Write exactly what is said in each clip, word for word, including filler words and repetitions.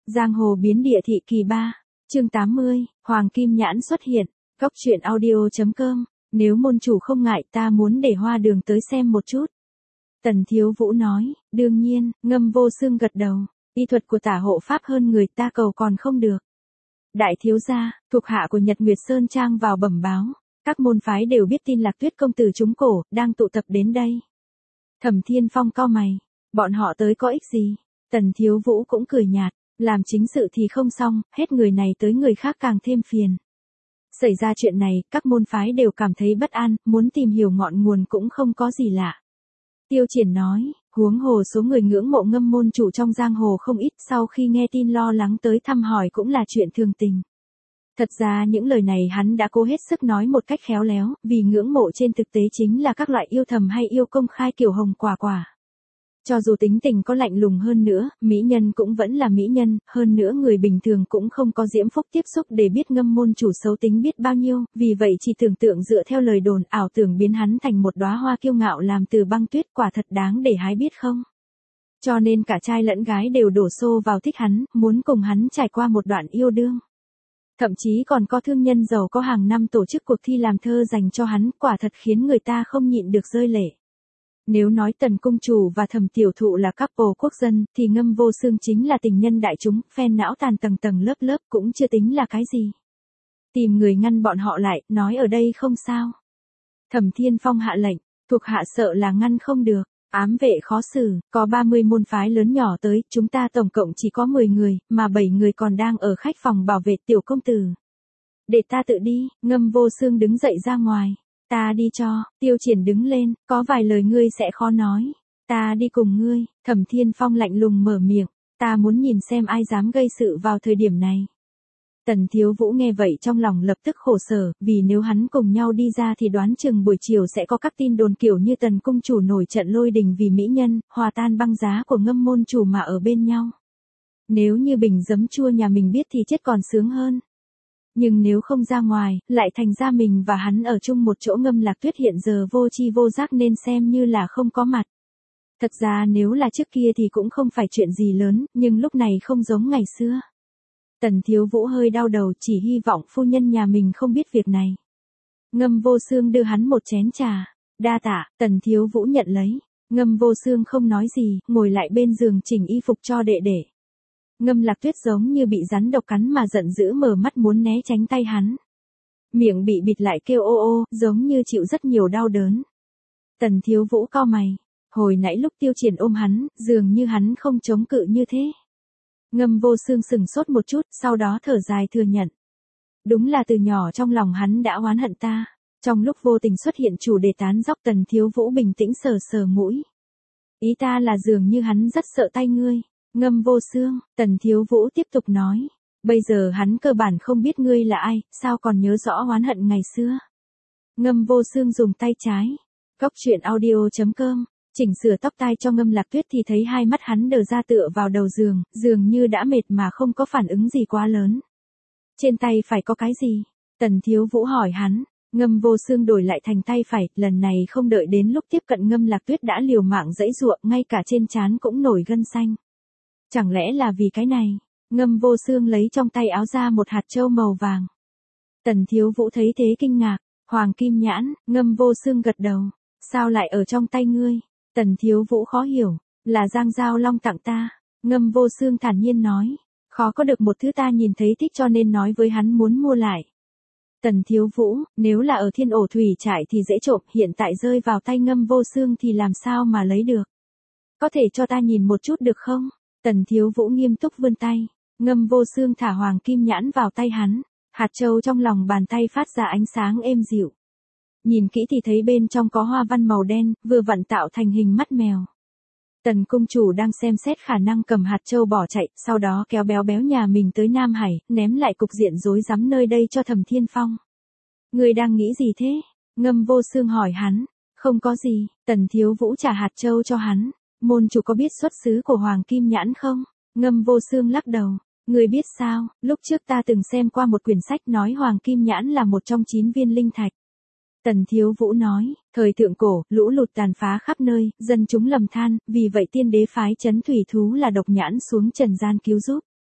Giang hồ biến địa thị kỳ ba, chương tám mươi, Hoàng Kim Nhãn xuất hiện, góc truyện audio chấm com, nếu môn chủ không ngại ta muốn để Hoa Đường tới xem một chút. Tần Thiếu Vũ nói, đương nhiên, Ngâm Vô Xương gật đầu, y thuật của tả hộ pháp hơn người ta cầu còn không được. Đại thiếu gia, thuộc hạ của Nhật Nguyệt Sơn Trang vào bẩm báo, các môn phái đều biết tin Lạc Tuyết công tử trúng cổ, đang tụ tập đến đây. Thẩm Thiên Phong cau mày, bọn họ tới có ích gì? Tần Thiếu Vũ cũng cười nhạt, làm chính sự thì không xong, hết người này tới người khác càng thêm phiền. Xảy ra chuyện này, các môn phái đều cảm thấy bất an, muốn tìm hiểu ngọn nguồn cũng không có gì lạ. Tiêu Triển nói, huống hồ số người ngưỡng mộ Ngâm môn chủ trong giang hồ không ít, sau khi nghe tin lo lắng tới thăm hỏi cũng là chuyện thường tình. Thật ra những lời này hắn đã cố hết sức nói một cách khéo léo, vì ngưỡng mộ trên thực tế chính là các loại yêu thầm hay yêu công khai kiểu hồng quả quả. Cho dù tính tình có lạnh lùng hơn nữa, mỹ nhân cũng vẫn là mỹ nhân, hơn nữa người bình thường cũng không có diễm phúc tiếp xúc để biết Ngâm môn chủ xấu tính biết bao nhiêu, vì vậy chỉ tưởng tượng dựa theo lời đồn ảo tưởng biến hắn thành một đóa hoa kiêu ngạo làm từ băng tuyết, quả thật đáng để hái biết không. Cho nên cả trai lẫn gái đều đổ xô vào thích hắn, muốn cùng hắn trải qua một đoạn yêu đương. Thậm chí còn có thương nhân giàu có hàng năm tổ chức cuộc thi làm thơ dành cho hắn, quả thật khiến người ta không nhịn được rơi lệ. Nếu nói Tần Cung Chủ và Thẩm Tiểu Thụ là couple quốc dân, thì Ngâm Vô Xương chính là tình nhân đại chúng, phen não tàn tầng tầng lớp lớp cũng chưa tính là cái gì. Tìm người ngăn bọn họ lại, nói ở đây không sao. Thẩm Thiên Phong hạ lệnh, thuộc hạ sợ là ngăn không được, ám vệ khó xử, có ba mươi môn phái lớn nhỏ tới, chúng ta tổng cộng chỉ có mười người, mà bảy người còn đang ở khách phòng bảo vệ tiểu công tử. Để ta tự đi, Ngâm Vô Xương đứng dậy ra ngoài. Ta đi cho, Tiêu Triển đứng lên, có vài lời ngươi sẽ khó nói. Ta đi cùng ngươi, Thẩm Thiên Phong lạnh lùng mở miệng, ta muốn nhìn xem ai dám gây sự vào thời điểm này. Tần Thiếu Vũ nghe vậy trong lòng lập tức khổ sở, vì nếu hắn cùng nhau đi ra thì đoán chừng buổi chiều sẽ có các tin đồn kiểu như Tần Cung Chủ nổi trận lôi đình vì mỹ nhân, hòa tan băng giá của Ngâm môn chủ mà ở bên nhau. Nếu như bình giấm chua nhà mình biết thì chết còn sướng hơn. Nhưng nếu không ra ngoài, lại thành ra mình và hắn ở chung một chỗ. Ngâm Lạc Tuyết hiện giờ vô chi vô giác nên xem như là không có mặt. Thật ra nếu là trước kia thì cũng không phải chuyện gì lớn, nhưng lúc này không giống ngày xưa. Tần Thiếu Vũ hơi đau đầu, chỉ hy vọng phu nhân nhà mình không biết việc này. Ngâm Vô Xương đưa hắn một chén trà. Đa tạ, Tần Thiếu Vũ nhận lấy. Ngâm Vô Xương không nói gì, ngồi lại bên giường chỉnh y phục cho đệ đệ. Ngâm Lạc Tuyết giống như bị rắn độc cắn mà giận dữ mở mắt muốn né tránh tay hắn. Miệng bị bịt lại kêu ô ô, giống như chịu rất nhiều đau đớn. Tần Thiếu Vũ cau mày. Hồi nãy lúc Tiêu Triển ôm hắn, dường như hắn không chống cự như thế. Ngâm Vô Xương sừng sốt một chút, sau đó thở dài thừa nhận. Đúng là từ nhỏ trong lòng hắn đã oán hận ta. Trong lúc vô tình xuất hiện chủ đề tán dóc, Tần Thiếu Vũ bình tĩnh sờ sờ mũi. Ý ta là dường như hắn rất sợ tay ngươi. Ngâm Vô Xương, Tần Thiếu Vũ tiếp tục nói. Bây giờ hắn cơ bản không biết ngươi là ai, sao còn nhớ rõ oán hận ngày xưa. Ngâm Vô Xương dùng tay trái. Góc truyện audio chấm com, chỉnh sửa tóc tai cho Ngâm Lạc Tuyết thì thấy hai mắt hắn đờ ra tựa vào đầu giường, dường như đã mệt mà không có phản ứng gì quá lớn. Trên tay phải có cái gì? Tần Thiếu Vũ hỏi hắn. Ngâm Vô Xương đổi lại thành tay phải, lần này không đợi đến lúc tiếp cận Ngâm Lạc Tuyết đã liều mạng giãy giụa, ngay cả trên trán cũng nổi gân xanh. Chẳng lẽ là vì cái này? Ngâm Vô Xương lấy trong tay áo ra một hạt châu màu vàng. Tần Thiếu Vũ thấy thế kinh ngạc. Hoàng Kim Nhãn. Ngâm Vô Xương gật đầu. Sao lại ở trong tay ngươi? Tần Thiếu Vũ khó hiểu. Là Giang Giao Long tặng ta. Ngâm Vô Xương thản nhiên nói. Khó có được một thứ ta nhìn thấy thích cho nên nói với hắn muốn mua lại. Tần Thiếu Vũ, nếu là ở Thiên Ổ Thủy Trại thì dễ trộm, hiện tại rơi vào tay Ngâm Vô Xương thì làm sao mà lấy được? Có thể cho ta nhìn một chút được không? Tần Thiếu Vũ nghiêm túc vươn tay. Ngâm Vô Xương thả Hoàng Kim Nhãn vào tay hắn. Hạt châu trong lòng bàn tay phát ra ánh sáng êm dịu. Nhìn kỹ thì thấy bên trong có hoa văn màu đen, vừa vặn tạo thành hình mắt mèo. Tần Cung Chủ đang xem xét khả năng cầm hạt châu bỏ chạy, sau đó kéo béo béo nhà mình tới Nam Hải, ném lại cục diện rối rắm nơi đây cho Thẩm Thiên Phong. Người đang nghĩ gì thế? Ngâm Vô Xương hỏi hắn. Không có gì, Tần Thiếu Vũ trả hạt châu cho hắn. Môn chủ có biết xuất xứ của Hoàng Kim Nhãn không? Ngâm Vô Xương lắc đầu. Người biết sao, lúc trước ta từng xem qua một quyển sách nói Hoàng Kim Nhãn là một trong chín viên linh thạch. Tần Thiếu Vũ nói, thời thượng cổ, lũ lụt tàn phá khắp nơi, dân chúng lầm than, vì vậy tiên đế phái trấn thủy thú là độc nhãn xuống trần gian cứu giúp.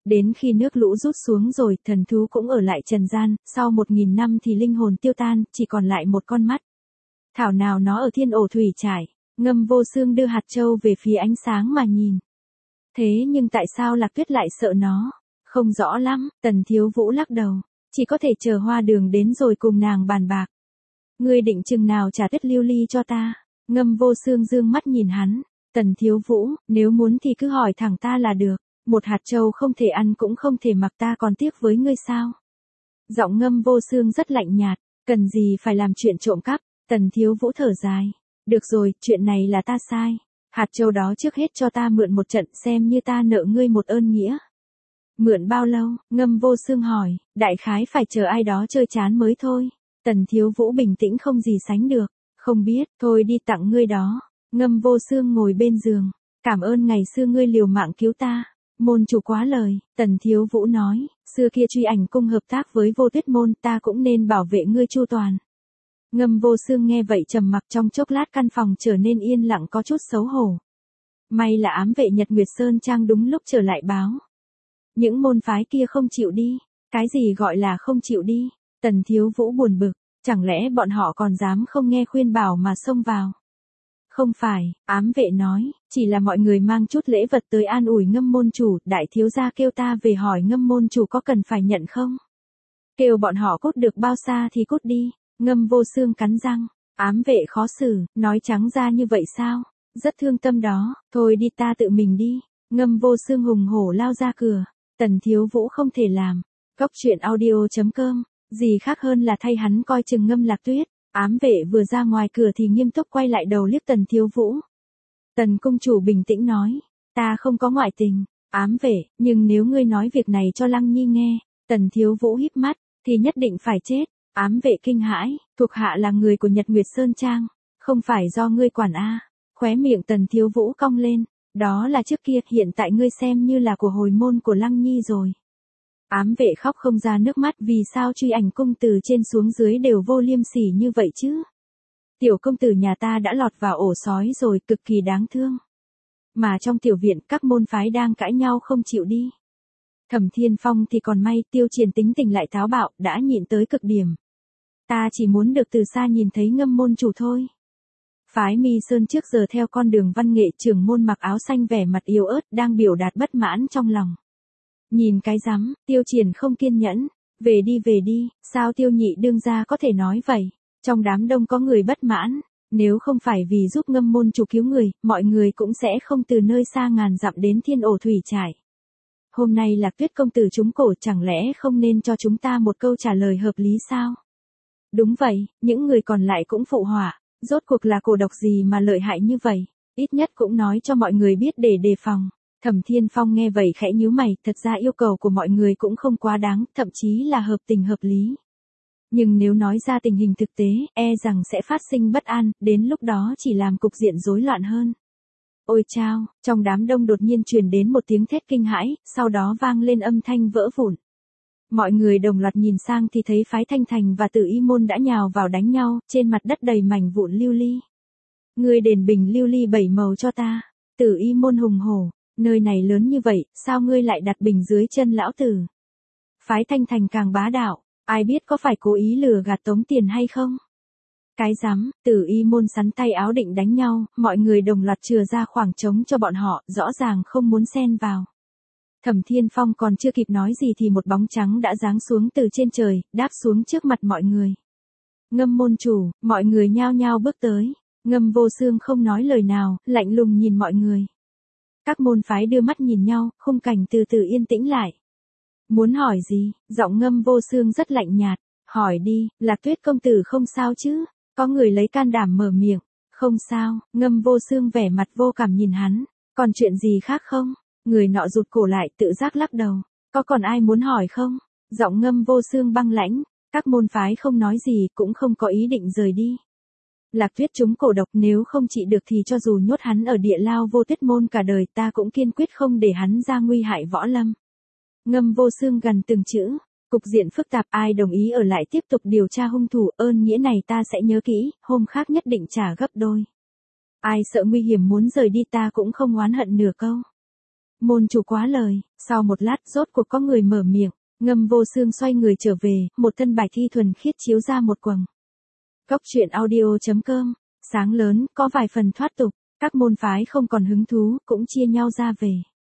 Đến khi nước lũ rút xuống rồi, thần thú cũng ở lại trần gian, sau một nghìn năm thì linh hồn tiêu tan, chỉ còn lại một con mắt. Thảo nào nó ở thiên ổ thủy trải, Ngâm Vô Xương đưa hạt châu về phía ánh sáng mà nhìn. Thế nhưng tại sao Lạc Tuyết lại sợ nó? Không rõ lắm, Tần Thiếu Vũ lắc đầu, chỉ có thể chờ Hoa Đường đến rồi cùng nàng bàn bạc. Ngươi định chừng nào trả Tuyết Lưu Ly cho ta? Ngâm Vô Xương dương mắt nhìn hắn, Tần Thiếu Vũ, nếu muốn thì cứ hỏi thẳng ta là được, một hạt châu không thể ăn cũng không thể mặc, ta còn tiếc với ngươi sao? Giọng Ngâm Vô Xương rất lạnh nhạt, cần gì phải làm chuyện trộm cắp. Tần Thiếu Vũ thở dài, được rồi, chuyện này là ta sai, hạt châu đó trước hết cho ta mượn một trận xem như ta nợ ngươi một ơn nghĩa. Mượn bao lâu? Ngâm Vô Xương hỏi, đại khái phải chờ ai đó chơi chán mới thôi. Tần Thiếu Vũ bình tĩnh không gì sánh được, không biết, thôi đi tặng ngươi đó. Ngâm Vô Xương ngồi bên giường, cảm ơn ngày xưa ngươi liều mạng cứu ta. Môn chủ quá lời, Tần Thiếu Vũ nói, xưa kia Truy Ảnh cung hợp tác với Vô Tuyết môn, ta cũng nên bảo vệ ngươi chu toàn. Ngâm Vô Xương nghe vậy trầm mặc, trong chốc lát căn phòng trở nên yên lặng có chút xấu hổ. May là ám vệ Nhật Nguyệt Sơn Trang đúng lúc trở lại báo. Những môn phái kia không chịu đi. Cái gì gọi là không chịu đi? Tần Thiếu Vũ buồn bực, chẳng lẽ bọn họ còn dám không nghe khuyên bảo mà xông vào? Không phải, ám vệ nói, chỉ là mọi người mang chút lễ vật tới an ủi Ngâm môn chủ, đại thiếu gia kêu ta về hỏi Ngâm môn chủ có cần phải nhận không? Kêu bọn họ cút được bao xa thì cút đi. Ngâm Vô Xương cắn răng, ám vệ khó xử, nói trắng ra như vậy sao? Rất thương tâm đó, thôi đi ta tự mình đi. Ngâm Vô Xương hùng hổ lao ra cửa, Tần Thiếu Vũ không thể làm. Góc truyện audio chấm com, gì khác hơn là thay hắn coi chừng Ngâm Lạc Tuyết. Ám vệ vừa ra ngoài cửa thì nghiêm túc quay lại đầu liếc Tần Thiếu Vũ. Tần cung chủ bình tĩnh nói, ta không có ngoại tình. Ám vệ, nhưng nếu ngươi nói việc này cho Lăng Nhi nghe, Tần Thiếu Vũ híp mắt, thì nhất định phải chết. Ám vệ kinh hãi, thuộc hạ là người của Nhật Nguyệt Sơn Trang, không phải do ngươi quản a. À. Khóe miệng Tần Thiếu Vũ cong lên, đó là trước kia, hiện tại ngươi xem như là của hồi môn của Lăng Nhi rồi. Ám vệ khóc không ra nước mắt, vì sao Truy Ảnh cung từ trên xuống dưới đều vô liêm sỉ như vậy chứ? Tiểu công tử nhà ta đã lọt vào ổ sói rồi, cực kỳ đáng thương. Mà trong tiểu viện các môn phái đang cãi nhau không chịu đi. Thẩm Thiên Phong thì còn may, Tiêu Triền tính tình lại táo bạo, đã nhịn tới cực điểm. Ta chỉ muốn được từ xa nhìn thấy Ngâm môn chủ thôi. Phái Mi Sơn trước giờ theo con đường văn nghệ, trưởng môn mặc áo xanh vẻ mặt yếu ớt đang biểu đạt bất mãn trong lòng. Nhìn cái rắm, Tiêu Triền không kiên nhẫn, về đi về đi, sao Tiêu nhị đương gia có thể nói vậy? Trong đám đông có người bất mãn, nếu không phải vì giúp Ngâm môn chủ cứu người, mọi người cũng sẽ không từ nơi xa ngàn dặm đến thiên ổ thủy trải. Hôm nay Lạc Tuyết công tử trúng cổ, chẳng lẽ không nên cho chúng ta một câu trả lời hợp lý sao? Đúng vậy, những người còn lại cũng phụ họa, rốt cuộc là cổ độc gì mà lợi hại như vậy, ít nhất cũng nói cho mọi người biết để đề phòng. Thẩm Thiên Phong nghe vậy khẽ nhíu mày, thật ra yêu cầu của mọi người cũng không quá đáng, thậm chí là hợp tình hợp lý. Nhưng nếu nói ra tình hình thực tế, e rằng sẽ phát sinh bất an, đến lúc đó chỉ làm cục diện rối loạn hơn. Ôi chao, trong đám đông đột nhiên truyền đến một tiếng thét kinh hãi, sau đó vang lên âm thanh vỡ vụn. Mọi người đồng loạt nhìn sang thì thấy phái Thanh Thành và Tử Y môn đã nhào vào đánh nhau, trên mặt đất đầy mảnh vụn lưu ly. Ngươi đền bình lưu ly bảy màu cho ta. Tử Y môn hùng hổ, nơi này lớn như vậy, sao ngươi lại đặt bình dưới chân lão tử? Phái Thanh Thành càng bá đạo, ai biết có phải cố ý lừa gạt tống tiền hay không? Cái rắm, Tử Y môn sắn tay áo định đánh nhau, mọi người đồng loạt chừa ra khoảng trống cho bọn họ, rõ ràng không muốn xen vào. Thẩm Thiên Phong còn chưa kịp nói gì thì một bóng trắng đã giáng xuống từ trên trời, đáp xuống trước mặt mọi người. Ngâm môn chủ, mọi người nhao nhao bước tới. Ngâm Vô Xương không nói lời nào, lạnh lùng nhìn mọi người. Các môn phái đưa mắt nhìn nhau, khung cảnh từ từ yên tĩnh lại. Muốn hỏi gì? Giọng Ngâm Vô Xương rất lạnh nhạt. Hỏi đi, Lạc Tuyết công tử không sao chứ? Có người lấy can đảm mở miệng. Không sao, Ngâm Vô Xương vẻ mặt vô cảm nhìn hắn. Còn chuyện gì khác không? Người nọ rụt cổ lại, tự giác lắc đầu. Có còn ai muốn hỏi không? Giọng Ngâm Vô Xương băng lãnh. Các môn phái không nói gì, cũng không có ý định rời đi. Lạc Tuyết trúng cổ độc, nếu không trị được thì cho dù nhốt hắn ở địa lao Vô Tuyết môn cả đời, ta cũng kiên quyết không để hắn ra nguy hại võ lâm. Ngâm Vô Xương gần từng chữ. Cục diện phức tạp, ai đồng ý ở lại tiếp tục điều tra hung thủ, ơn nghĩa này ta sẽ nhớ kỹ, hôm khác nhất định trả gấp đôi. Ai sợ nguy hiểm muốn rời đi ta cũng không oán hận nửa câu. Môn chủ quá lời, sau một lát rốt cuộc có người mở miệng, Ngâm Vô Xương xoay người trở về, một thân bạch thi thuần khiết chiếu ra một quầng. Cốc truyện audio chấm com, sáng lớn, có vài phần thoát tục, các môn phái không còn hứng thú, cũng chia nhau ra về.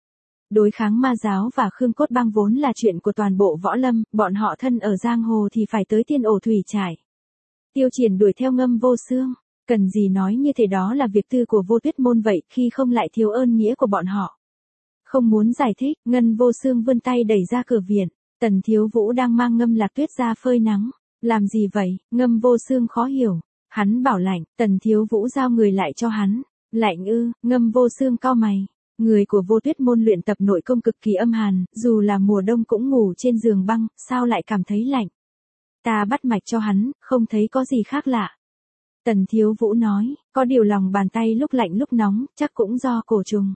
Đối kháng ma giáo và Khương Cốt Bang vốn là chuyện của toàn bộ võ lâm, bọn họ thân ở giang hồ thì phải tới tiên ổ thủy trải. Tiêu Triển đuổi theo Ngâm Vô Xương, cần gì nói như thế, đó là việc tư của Vô Tuyết môn vậy, khi không lại thiếu ơn nghĩa của bọn họ. Không muốn giải thích, Ngân Vô Xương vươn tay đẩy ra cửa viện, Tần Thiếu Vũ đang mang Ngâm Lạc Tuyết ra phơi nắng. Làm gì vậy? Ngâm Vô Xương khó hiểu. Hắn bảo lạnh, Tần Thiếu Vũ giao người lại cho hắn. Lạnh ư? Ngâm Vô Xương cau mày. Người của Vô Tuyết môn luyện tập nội công cực kỳ âm hàn, dù là mùa đông cũng ngủ trên giường băng, sao lại cảm thấy lạnh? Ta bắt mạch cho hắn, không thấy có gì khác lạ. Tần Thiếu Vũ nói, có điều lòng bàn tay lúc lạnh lúc nóng, chắc cũng do cổ trùng.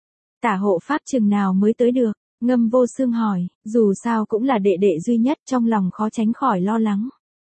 Tả hộ pháp chừng nào mới tới được? Ngâm Vô Xương hỏi, dù sao cũng là đệ đệ duy nhất, trong lòng khó tránh khỏi lo lắng.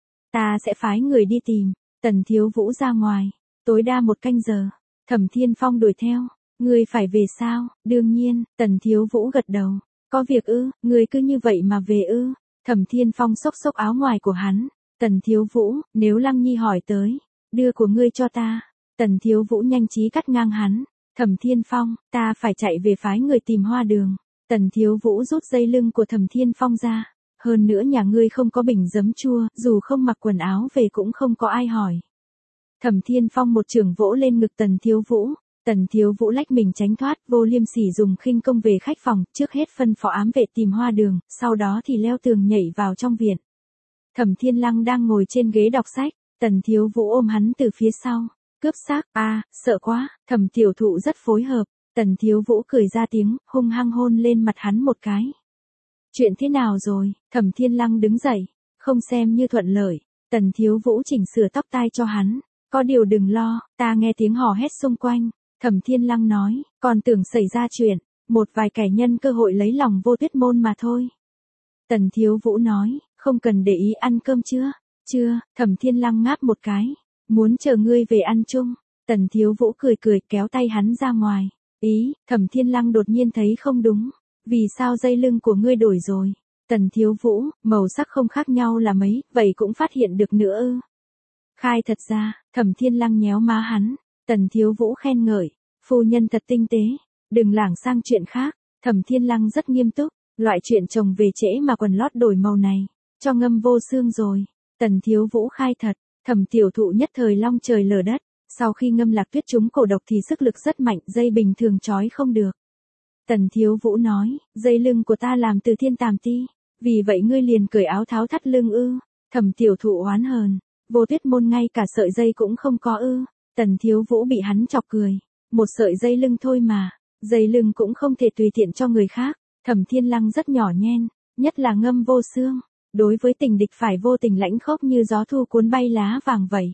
Ta sẽ phái người đi tìm. Tần Thiếu Vũ ra ngoài, tối đa một canh giờ. Thẩm Thiên Phong đuổi theo, ngươi phải về sao? Đương nhiên. Tần Thiếu Vũ gật đầu. Có việc ư? Ngươi cứ như vậy mà về ư? Thẩm Thiên Phong xốc xốc áo ngoài của hắn. Tần Thiếu Vũ, nếu Lăng Nhi hỏi tới, đưa của ngươi cho ta. Tần Thiếu Vũ nhanh trí cắt ngang hắn. Thẩm Thiên Phong, ta phải chạy về phái người tìm Hoa Đường. Tần Thiếu Vũ rút dây lưng của Thẩm Thiên Phong ra. Hơn nữa nhà ngươi không có bình giấm chua, dù không mặc quần áo về cũng không có ai hỏi. Thẩm Thiên Phong một chưởng vỗ lên ngực Tần Thiếu Vũ. Tần Thiếu Vũ lách mình tránh thoát, Vô Liêm Sỉ dùng khinh công về khách phòng, trước hết phân phó ám vệ tìm Hoa Đường, sau đó thì leo tường nhảy vào trong viện. Thẩm Thiên Lăng đang ngồi trên ghế đọc sách, Tần Thiếu Vũ ôm hắn từ phía sau. Cướp xác, a, à, sợ quá. Thẩm Tiểu Thụ rất phối hợp. Tần Thiếu Vũ cười ra tiếng, hung hăng hôn lên mặt hắn một cái. Chuyện thế nào rồi? Thẩm Thiên Lăng đứng dậy, không xem như thuận lợi. Tần Thiếu Vũ chỉnh sửa tóc tai cho hắn. Có điều đừng lo, ta nghe tiếng hò hét xung quanh. Thẩm Thiên Lăng nói, còn tưởng xảy ra chuyện, một vài kẻ nhân cơ hội lấy lòng Vô Tuyết môn mà thôi. Tần Thiếu Vũ nói, không cần để ý, ăn cơm chưa? Chưa. Thẩm Thiên Lăng ngáp một cái, muốn chờ ngươi về ăn chung. Tần Thiếu Vũ cười cười kéo tay hắn ra ngoài. Ý, Thẩm Thiên Lăng đột nhiên thấy không đúng. Vì sao dây lưng của ngươi đổi rồi? Tần Thiếu Vũ, màu sắc không khác nhau là mấy, vậy cũng phát hiện được nữa ư? Khai thật ra. Thẩm Thiên Lăng nhéo má hắn. Tần Thiếu Vũ khen ngợi, phu nhân thật tinh tế, đừng lảng sang chuyện khác. Thẩm Thiên Lăng rất nghiêm túc, loại chuyện chồng về trễ mà quần lót đổi màu này, cho Ngâm Vô Xương rồi. Tần Thiếu Vũ khai thật. Thẩm Tiểu Thụ nhất thời long trời lở đất. Sau khi Ngâm Lạc Tuyết trúng cổ độc thì sức lực rất mạnh, dây bình thường trói không được. Tần Thiếu Vũ nói, dây lưng của ta làm từ thiên tàm ti, vì vậy ngươi liền cởi áo tháo thắt lưng ư? Thẩm Tiểu Thụ oán hờn, Vô Tuyết môn ngay cả sợi dây cũng không có ư? Tần Thiếu Vũ bị hắn chọc cười, một sợi dây lưng thôi mà, dây lưng cũng không thể tùy tiện cho người khác. Thẩm Thiên Lăng rất nhỏ nhen, nhất là Ngâm Vô Xương, đối với tình địch phải vô tình lãnh khốc như gió thu cuốn bay lá vàng vậy.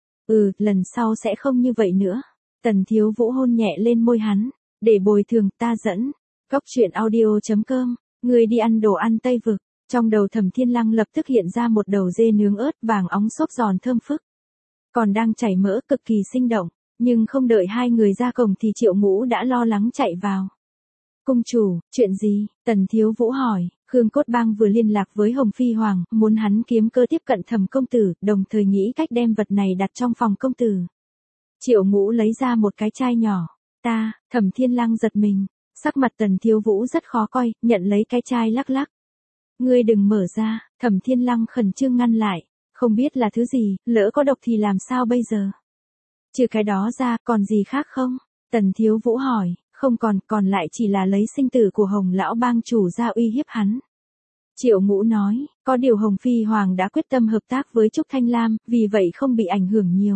Ừ, lần sau sẽ không như vậy nữa. Tần Thiếu Vũ hôn nhẹ lên môi hắn, để bồi thường, ta dẫn. Cốc truyện audio chấm com, người đi ăn đồ ăn Tây Vực. Trong đầu Thẩm Thiên Lăng lập tức hiện ra một đầu dê nướng ớt vàng óng xốp giòn thơm phức, còn đang chảy mỡ, cực kỳ sinh động. Nhưng không đợi hai người ra cổng thì Triệu Ngũ đã lo lắng chạy vào. Cung chủ, chuyện gì? Tần Thiếu Vũ hỏi. Khương Cốt Bang vừa liên lạc với Hồng Phi Hoàng, muốn hắn kiếm cơ tiếp cận Thẩm công tử, đồng thời nghĩ cách đem vật này đặt trong phòng công tử. Triệu Ngũ lấy ra một cái chai nhỏ. Ta, Thẩm Thiên Lăng giật mình, sắc mặt Tần Thiếu Vũ rất khó coi, nhận lấy cái chai lắc lắc. Ngươi đừng mở ra. Thẩm Thiên Lăng khẩn trương ngăn lại, không biết là thứ gì, lỡ có độc thì làm sao bây giờ? Trừ cái đó ra, còn gì khác không? Tần Thiếu Vũ hỏi. Không còn, còn lại chỉ là lấy sinh tử của Hồng lão bang chủ ra uy hiếp hắn. Triệu Ngũ nói, có điều Hồng Phi Hoàng đã quyết tâm hợp tác với Trúc Thanh Lam, vì vậy không bị ảnh hưởng nhiều.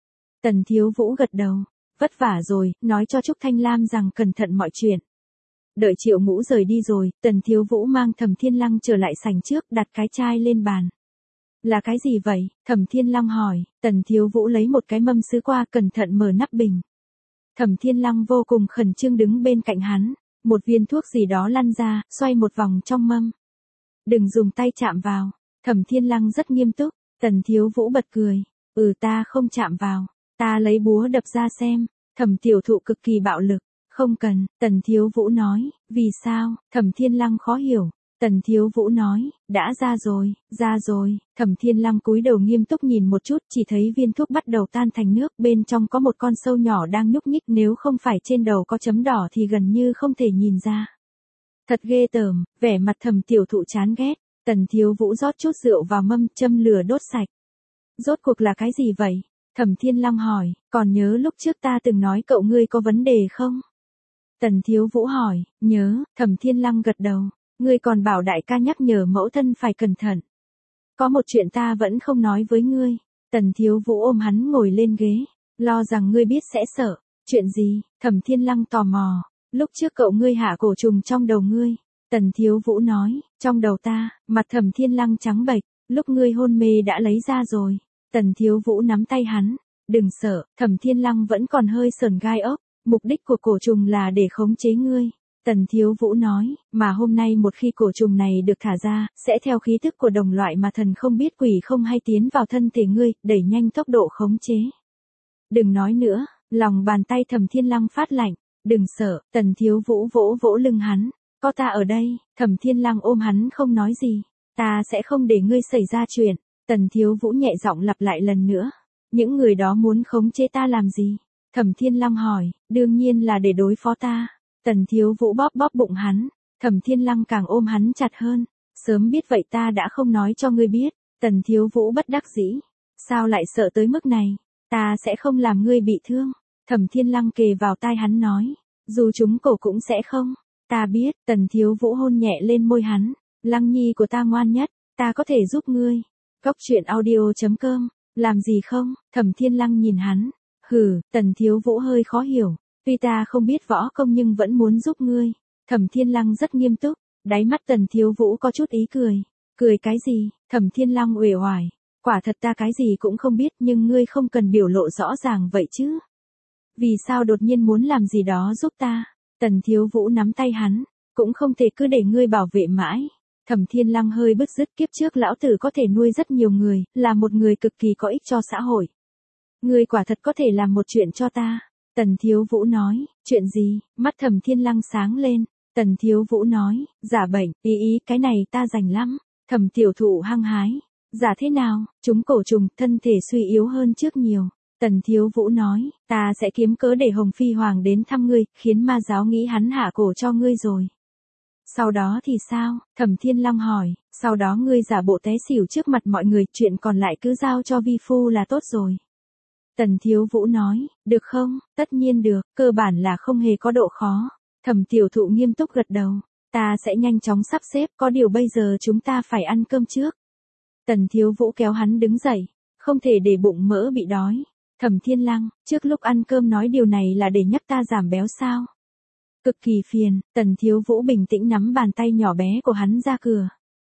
Tần Thiếu Vũ gật đầu, vất vả rồi, nói cho Trúc Thanh Lam rằng cẩn thận mọi chuyện. Đợi Triệu Ngũ rời đi rồi, Tần Thiếu Vũ mang Thẩm Thiên Lăng trở lại sảnh trước, đặt cái chai lên bàn. Là cái gì vậy? Thẩm Thiên Lăng hỏi. Tần Thiếu Vũ lấy một cái mâm sứ qua, cẩn thận mở nắp bình. Thẩm Thiên Lăng vô cùng khẩn trương đứng bên cạnh hắn, một viên thuốc gì đó lăn ra, xoay một vòng trong mâm. Đừng dùng tay chạm vào. Thẩm Thiên Lăng rất nghiêm túc. Tần Thiếu Vũ bật cười. Ừ, ta không chạm vào, ta lấy búa đập ra xem. Thẩm Tiểu Thụ cực kỳ bạo lực, Không cần, Tần Thiếu Vũ nói, vì sao, Thẩm Thiên Lăng khó hiểu. Tần Thiếu Vũ nói, đã ra rồi, ra rồi, Thẩm Thiên Lăng cúi đầu nghiêm túc nhìn một chút, chỉ thấy viên thuốc bắt đầu tan thành nước, bên trong có một con sâu nhỏ đang nhúc nhích, nếu không phải trên đầu có chấm đỏ thì gần như không thể nhìn ra. Thật ghê tởm, vẻ mặt Thẩm tiểu thụ chán ghét, Tần Thiếu Vũ rót chút rượu vào mâm, châm lửa đốt sạch. Rốt cuộc là cái gì vậy? Thẩm Thiên Lăng hỏi, còn nhớ lúc trước ta từng nói cậu ngươi có vấn đề không? Tần Thiếu Vũ hỏi, nhớ, Thẩm Thiên Lăng gật đầu. Ngươi còn bảo đại ca nhắc nhở mẫu thân phải cẩn thận. Có một chuyện ta vẫn không nói với ngươi. Tần Thiếu Vũ ôm hắn ngồi lên ghế, lo rằng ngươi biết sẽ sợ. Chuyện gì? Thẩm Thiên Lăng tò mò. Lúc trước cậu ngươi hạ cổ trùng trong đầu ngươi. Tần Thiếu Vũ nói, trong đầu ta, mặt Thẩm Thiên Lăng trắng bệch, lúc ngươi hôn mê đã lấy ra rồi. Tần Thiếu Vũ nắm tay hắn, đừng sợ, Thẩm Thiên Lăng vẫn còn hơi sờn gai ốc, mục đích của cổ trùng là để khống chế ngươi. Tần Thiếu Vũ nói, mà hôm nay một khi cổ trùng này được thả ra, sẽ theo khí thức của đồng loại mà thần không biết quỷ không hay tiến vào thân thể ngươi, đẩy nhanh tốc độ khống chế. Đừng nói nữa, lòng bàn tay Thẩm Thiên Lăng phát lạnh, đừng sợ, Tần Thiếu Vũ vỗ vỗ lưng hắn, có ta ở đây. Thẩm Thiên Lăng ôm hắn không nói gì, ta sẽ không để ngươi xảy ra chuyện. Tần Thiếu Vũ nhẹ giọng lặp lại lần nữa, những người đó muốn khống chế ta làm gì? Thẩm Thiên Lăng hỏi, đương nhiên là để đối phó ta. Tần Thiếu Vũ bóp bóp bụng hắn, Thẩm Thiên Lăng càng ôm hắn chặt hơn, sớm biết vậy ta đã không nói cho ngươi biết. Tần Thiếu Vũ bất đắc dĩ, sao lại sợ tới mức này, ta sẽ không làm ngươi bị thương. Thẩm Thiên Lăng kề vào tai hắn nói, dù chúng cổ cũng sẽ không, ta biết. Tần Thiếu Vũ hôn nhẹ lên môi hắn, Lăng nhi của ta ngoan nhất, ta có thể giúp ngươi. Cốc truyện audio chấm com, làm gì không? Thẩm Thiên Lăng nhìn hắn, hừ. Tần Thiếu Vũ hơi khó hiểu, tuy ta không biết võ công nhưng vẫn muốn giúp ngươi. Thẩm Thiên Lăng rất nghiêm túc, đáy mắt Tần Thiếu Vũ có chút ý cười. Cười cái gì? Thẩm Thiên Lăng uể oải, quả thật ta cái gì cũng không biết nhưng ngươi không cần biểu lộ rõ ràng vậy chứ. Vì sao đột nhiên muốn làm gì đó giúp ta? Tần Thiếu Vũ nắm tay hắn, cũng không thể cứ để ngươi bảo vệ mãi. Thẩm Thiên Lăng hơi bứt rứt, kiếp trước lão tử có thể nuôi rất nhiều người, là một người cực kỳ có ích cho xã hội. Ngươi quả thật có thể làm một chuyện cho ta. Tần Thiếu Vũ nói, chuyện gì? Mắt Thẩm Thiên Lăng sáng lên. Tần Thiếu Vũ nói, giả bệnh, ý ý cái này ta rành lắm. Thẩm tiểu thụ hăng hái, giả thế nào? Chúng cổ trùng, thân thể suy yếu hơn trước nhiều. Tần Thiếu Vũ nói, ta sẽ kiếm cớ để Hồng Phi Hoàng đến thăm ngươi, khiến ma giáo nghĩ hắn hạ cổ cho ngươi rồi. Sau đó thì sao? Thẩm Thiên Lăng hỏi, sau đó ngươi giả bộ té xỉu trước mặt mọi người, chuyện còn lại cứ giao cho vi phu là tốt rồi. Tần Thiếu Vũ nói, được không? Tất nhiên được, cơ bản là không hề có độ khó. Thẩm tiểu thụ nghiêm túc gật đầu, ta sẽ nhanh chóng sắp xếp, có điều bây giờ chúng ta phải ăn cơm trước. Tần Thiếu Vũ kéo hắn đứng dậy, không thể để bụng mỡ bị đói. Thẩm Thiên Lăng, trước lúc ăn cơm nói điều này là để nhắc ta giảm béo sao? Cực kỳ phiền. Tần Thiếu Vũ bình tĩnh nắm bàn tay nhỏ bé của hắn ra cửa.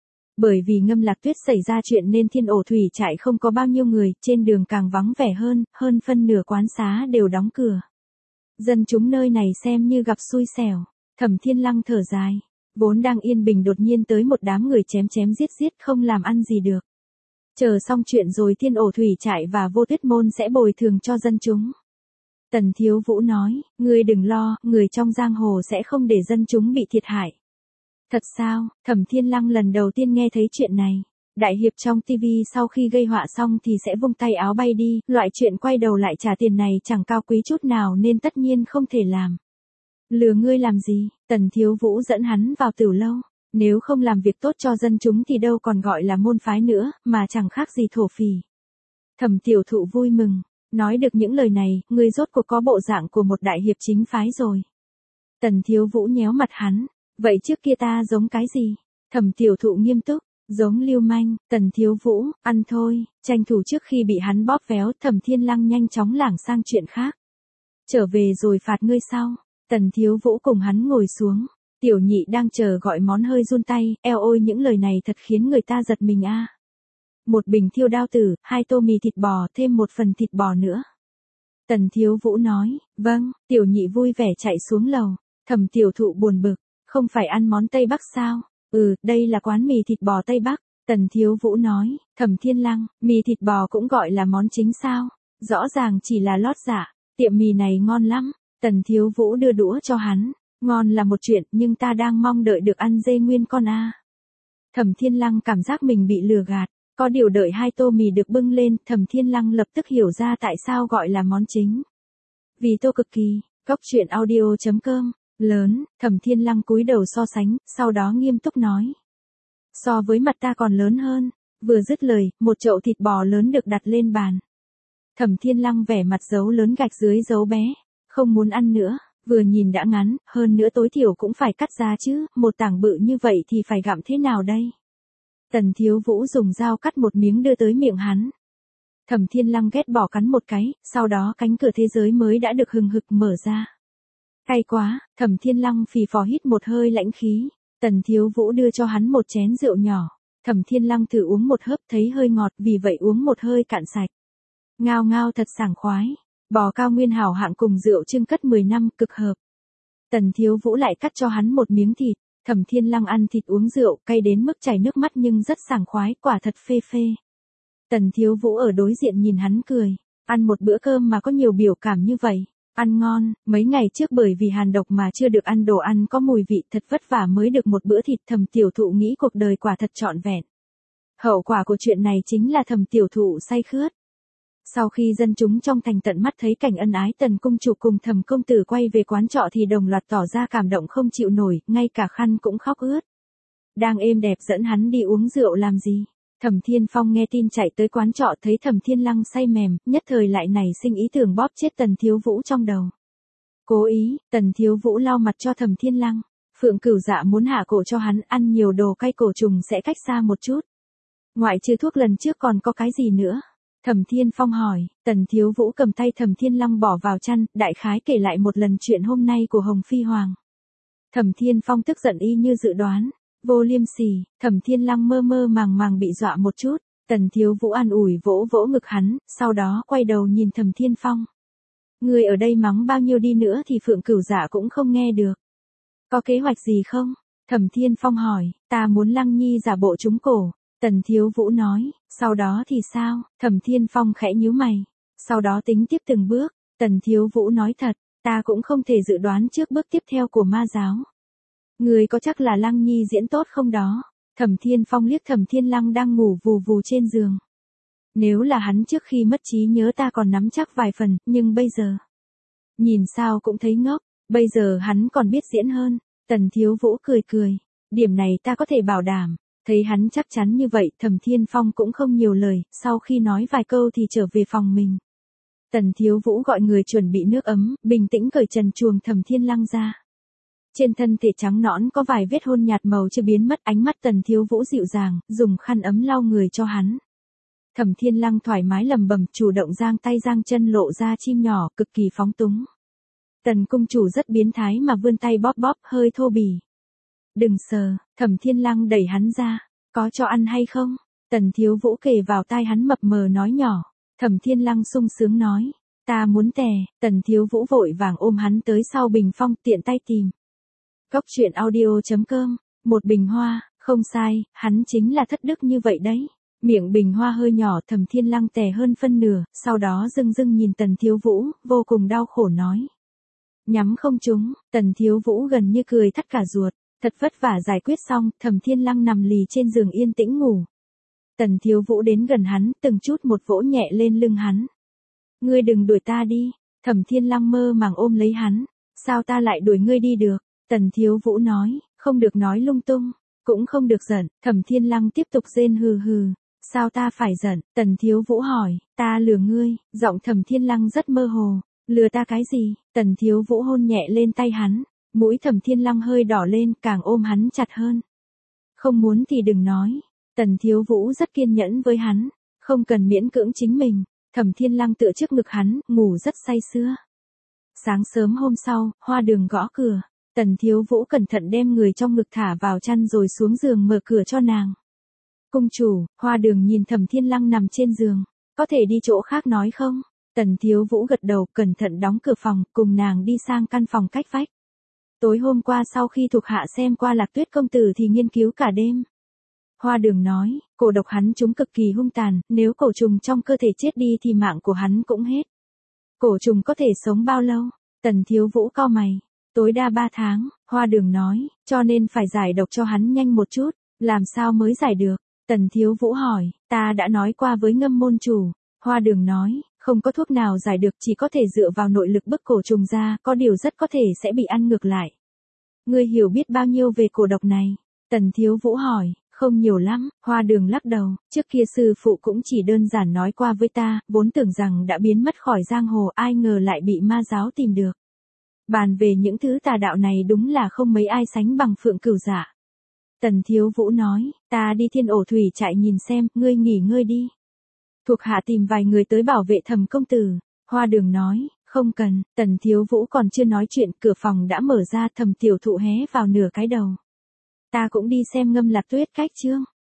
Bởi vì Ngâm Lạc Tuyết xảy ra chuyện nên Thiên Ổ Thủy Trại không có bao nhiêu người, trên đường càng vắng vẻ hơn, hơn phân nửa quán xá đều đóng cửa. Dân chúng nơi này xem như gặp xui xẻo. Thẩm Thiên Lăng thở dài, vốn đang yên bình đột nhiên tới một đám người chém chém giết giết không làm ăn gì được. Chờ xong chuyện rồi Thiên Ổ Thủy Trại và Vô Tuyết Môn sẽ bồi thường cho dân chúng. Tần Thiếu Vũ nói, ngươi đừng lo, người trong giang hồ sẽ không để dân chúng bị thiệt hại. Thật sao? Thẩm Thiên Lăng lần đầu tiên nghe thấy chuyện này. Đại hiệp trong tivi sau khi gây họa xong thì sẽ vung tay áo bay đi, loại chuyện quay đầu lại trả tiền này chẳng cao quý chút nào nên tất nhiên không thể làm. Lừa ngươi làm gì? Tần Thiếu Vũ dẫn hắn vào Tửu Lâu. Nếu không làm việc tốt cho dân chúng thì đâu còn gọi là môn phái nữa, mà chẳng khác gì thổ phỉ. Thẩm tiểu thụ vui mừng, nói được những lời này, ngươi rốt cuộc có bộ dạng của một đại hiệp chính phái rồi. Tần Thiếu Vũ nhéo mặt hắn, vậy trước kia ta giống cái gì? Thẩm tiểu thụ nghiêm túc, giống lưu manh. Tần Thiếu Vũ, ăn thôi, tranh thủ trước khi bị hắn bóp véo. Thẩm Thiên Lăng nhanh chóng lảng sang chuyện khác. Trở về rồi phạt ngươi sau. Tần Thiếu Vũ cùng hắn ngồi xuống. Tiểu nhị đang chờ gọi món hơi run tay, eo ôi những lời này thật khiến người ta giật mình a. Một bình thiêu đao tử, hai tô mì thịt bò, thêm một phần thịt bò nữa. Tần Thiếu Vũ nói, vâng. Tiểu nhị vui vẻ chạy xuống lầu. Thẩm tiểu thụ buồn bực, không phải ăn món Tây Bắc sao? Ừ, đây là quán mì thịt bò Tây Bắc. Tần Thiếu Vũ nói, Thẩm Thiên Lăng, mì thịt bò cũng gọi là món chính sao? Rõ ràng chỉ là lót dạ, tiệm mì này ngon lắm. Tần Thiếu Vũ đưa đũa cho hắn, ngon là một chuyện nhưng ta đang mong đợi được ăn dê nguyên con a. Thẩm Thiên Lăng cảm giác mình bị lừa gạt, có điều đợi hai tô mì được bưng lên, Thẩm Thiên Lăng lập tức hiểu ra tại sao gọi là món chính. Vì tô cực kỳ, cốc truyện audio chấm com, lớn, Thẩm Thiên Lăng cúi đầu so sánh, sau đó nghiêm túc nói. So với mặt ta còn lớn hơn, vừa dứt lời, một chậu thịt bò lớn được đặt lên bàn. Thẩm Thiên Lăng vẻ mặt dấu lớn gạch dưới dấu bé, không muốn ăn nữa, vừa nhìn đã ngắn, hơn nữa tối thiểu cũng phải cắt ra chứ, một tảng bự như vậy thì phải gặm thế nào đây? Tần Thiếu Vũ dùng dao cắt một miếng đưa tới miệng hắn. Thẩm Thiên Lăng ghét bỏ cắn một cái, sau đó cánh cửa thế giới mới đã được hừng hực mở ra. Cay quá, Thẩm Thiên Lăng phì phò hít một hơi lãnh khí, Tần Thiếu Vũ đưa cho hắn một chén rượu nhỏ, Thẩm Thiên Lăng thử uống một hớp thấy hơi ngọt vì vậy uống một hơi cạn sạch. Ngao ngao thật sảng khoái, bò cao nguyên hảo hạng cùng rượu trưng cất mười năm cực hợp. Tần Thiếu Vũ lại cắt cho hắn một miếng thịt, Thẩm Thiên Lăng ăn thịt uống rượu cay đến mức chảy nước mắt nhưng rất sảng khoái, quả thật phê phê. Tần Thiếu Vũ ở đối diện nhìn hắn cười, ăn một bữa cơm mà có nhiều biểu cảm như vậy, ăn ngon, mấy ngày trước bởi vì hàn độc mà chưa được ăn đồ ăn có mùi vị thật vất vả mới được một bữa thịt. Thẩm Tiểu Thụ nghĩ cuộc đời quả thật trọn vẹn. Hậu quả của chuyện này chính là Thẩm Tiểu Thụ say khướt. Sau khi dân chúng trong thành tận mắt thấy cảnh ân ái Tần cung chủ cùng Thẩm công tử quay về quán trọ thì đồng loạt tỏ ra cảm động không chịu nổi, ngay cả khăn cũng khóc ướt. Đang êm đẹp dẫn hắn đi uống rượu làm gì? Thẩm Thiên Phong nghe tin chạy tới quán trọ thấy Thẩm Thiên Lăng say mềm, nhất thời lại nảy sinh ý tưởng bóp chết Tần Thiếu Vũ trong đầu. Cố ý, Tần Thiếu Vũ lau mặt cho Thẩm Thiên Lăng, Phượng Cửu Dạ muốn hạ cổ cho hắn, ăn nhiều đồ cay cổ trùng sẽ cách xa một chút. Ngoại trừ thuốc lần trước còn có cái gì nữa? Thẩm Thiên Phong hỏi. Tần Thiếu Vũ cầm tay Thẩm Thiên Lăng bỏ vào chăn, đại khái kể lại một lần chuyện hôm nay của Hồng Phi Hoàng. Thẩm Thiên Phong tức giận y như dự đoán. Vô liêm sỉ, Thẩm Thiên Lăng mơ mơ màng màng bị dọa một chút, Tần Thiếu Vũ an ủi vỗ vỗ ngực hắn, sau đó quay đầu nhìn Thẩm Thiên Phong. Người ở đây mắng bao nhiêu đi nữa thì Phượng Cửu Dạ cũng không nghe được. Có kế hoạch gì không? Thẩm Thiên Phong hỏi. Ta muốn Lăng Nhi giả bộ trúng cổ, Tần Thiếu Vũ nói. Sau đó thì sao? Thẩm Thiên Phong khẽ nhíu mày. Sau đó tính tiếp từng bước, Tần Thiếu Vũ nói thật, ta cũng không thể dự đoán trước bước tiếp theo của ma giáo. Người có chắc là Lăng Nhi diễn tốt không đó? Thẩm Thiên Phong liếc Thẩm Thiên Lăng đang ngủ vù vù trên giường. Nếu là hắn trước khi mất trí nhớ ta còn nắm chắc vài phần, nhưng bây giờ... Nhìn sao cũng thấy ngốc, bây giờ hắn còn biết diễn hơn. Tần Thiếu Vũ cười cười. Điểm này ta có thể bảo đảm. Thấy hắn chắc chắn như vậy, Thẩm Thiên Phong cũng không nhiều lời, sau khi nói vài câu thì trở về phòng mình. Tần Thiếu Vũ gọi người chuẩn bị nước ấm, bình tĩnh cởi trần truồng Thẩm Thiên Lăng ra. Trên thân thể trắng nõn có vài vết hôn nhạt màu chưa biến mất, ánh mắt Tần Thiếu Vũ dịu dàng, dùng khăn ấm lau người cho hắn. Thẩm Thiên Lăng thoải mái lầm bầm, chủ động giang tay giang chân lộ ra chim nhỏ, cực kỳ phóng túng. Tần cung chủ rất biến thái mà vươn tay bóp bóp, hơi thô bỉ. Đừng sờ, Thẩm Thiên Lăng đẩy hắn ra. Có cho ăn hay không? Tần Thiếu Vũ kề vào tai hắn mập mờ nói nhỏ. Thẩm Thiên Lăng sung sướng nói. Ta muốn tè. Tần Thiếu Vũ vội vàng ôm hắn tới sau bình phong, tiện tay tìm. Cốc truyện audio chấm com, một bình hoa, không sai, hắn chính là thất đức như vậy đấy. Miệng bình hoa hơi nhỏ, Thẩm Thiên Lăng tè hơn phân nửa, sau đó dưng dưng nhìn Tần Thiếu Vũ, vô cùng đau khổ nói. Nhắm không trúng, Tần Thiếu Vũ gần như cười thắt cả ruột, thật vất vả giải quyết xong, Thẩm Thiên Lăng nằm lì trên giường yên tĩnh ngủ. Tần Thiếu Vũ đến gần hắn, từng chút một vỗ nhẹ lên lưng hắn. Ngươi đừng đuổi ta đi, Thẩm Thiên Lăng mơ màng ôm lấy hắn, sao ta lại đuổi ngươi đi được? Tần Thiếu Vũ nói, không được nói lung tung, cũng không được giận. Thẩm Thiên Lăng tiếp tục rên hừ hừ, sao ta phải giận? Tần Thiếu Vũ hỏi, ta lừa ngươi, giọng Thẩm Thiên Lăng rất mơ hồ, lừa ta cái gì? Tần Thiếu Vũ hôn nhẹ lên tay hắn, mũi Thẩm Thiên Lăng hơi đỏ lên, càng ôm hắn chặt hơn. Không muốn thì đừng nói. Tần Thiếu Vũ rất kiên nhẫn với hắn, không cần miễn cưỡng chính mình. Thẩm Thiên Lăng tựa trước ngực hắn, ngủ rất say sưa. Sáng sớm hôm sau, Hoa Đường gõ cửa. Tần Thiếu Vũ cẩn thận đem người trong ngực thả vào chăn rồi xuống giường mở cửa cho nàng. Cung chủ, Hoa Đường nhìn Thẩm Thiên Lăng nằm trên giường. Có thể đi chỗ khác nói không? Tần Thiếu Vũ gật đầu, cẩn thận đóng cửa phòng, cùng nàng đi sang căn phòng cách vách. Tối hôm qua sau khi thuộc hạ xem qua Lạc Tuyết công tử thì nghiên cứu cả đêm. Hoa Đường nói, cổ độc hắn chúng cực kỳ hung tàn, nếu cổ trùng trong cơ thể chết đi thì mạng của hắn cũng hết. Cổ trùng có thể sống bao lâu? Tần Thiếu Vũ cau mày. Tối đa ba tháng, Hoa Đường nói, cho nên phải giải độc cho hắn nhanh một chút. Làm sao mới giải được? Tần Thiếu Vũ hỏi, ta đã nói qua với Ngâm môn chủ. Hoa Đường nói, không có thuốc nào giải được, chỉ có thể dựa vào nội lực bức cổ trùng ra, có điều rất có thể sẽ bị ăn ngược lại. Ngươi hiểu biết bao nhiêu về cổ độc này? Tần Thiếu Vũ hỏi, không nhiều lắm. Hoa Đường lắc đầu, trước kia sư phụ cũng chỉ đơn giản nói qua với ta, vốn tưởng rằng đã biến mất khỏi giang hồ, ai ngờ lại bị ma giáo tìm được. Bàn về những thứ tà đạo này đúng là không mấy ai sánh bằng Phượng Cửu Dạ. Tần Thiếu Vũ nói, ta đi Thiên Ổ Thủy trại nhìn xem, ngươi nghỉ ngơi đi. Thuộc hạ tìm vài người tới bảo vệ Thẩm công tử. Hoa Đường nói, không cần. Tần Thiếu Vũ còn chưa nói chuyện, cửa phòng đã mở ra, Thẩm tiểu thụ hé vào nửa cái đầu. Ta cũng đi xem Ngâm Lạc Tuyết cách chương.